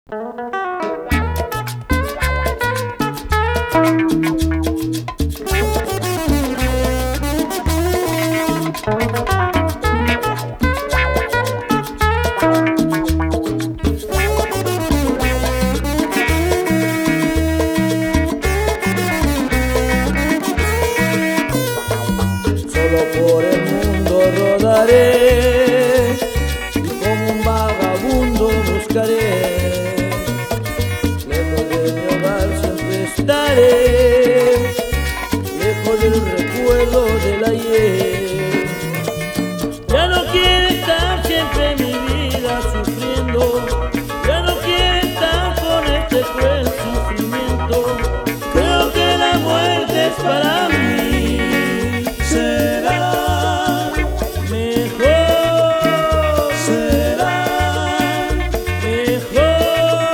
Solo por el mundo rodaré y como un vagabundo buscaré. Lejos de mi hogar siempre estaré, lejos del recuerdo del ayer. Ya no quiero estar siempre mi vida sufriendo, ya no quiero estar con este cruel sufrimiento. Creo que la muerte es para mí. Será mejor, será mejor.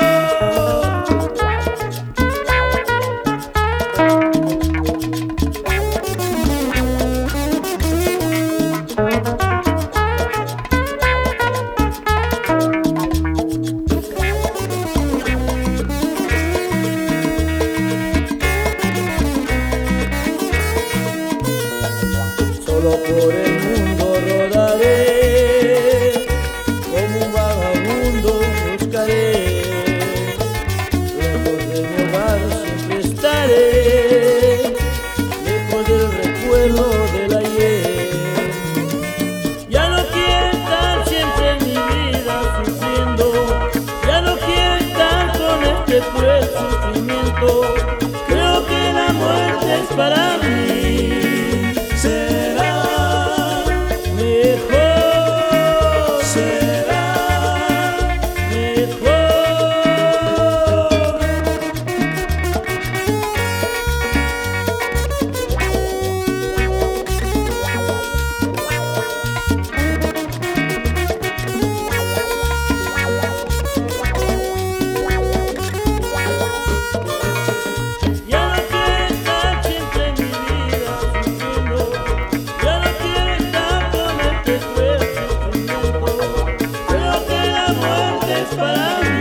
Solo por el mundo rodaré, como un vagabundo buscaré. Lejos de mi hogar siempre estaré, lejos del recuerdo del ayer. Ya no quiero estar siempre en mi vida sufriendo, ya no quiero estar con este cruel sufrimiento. Creo que la muerte es para mí. Para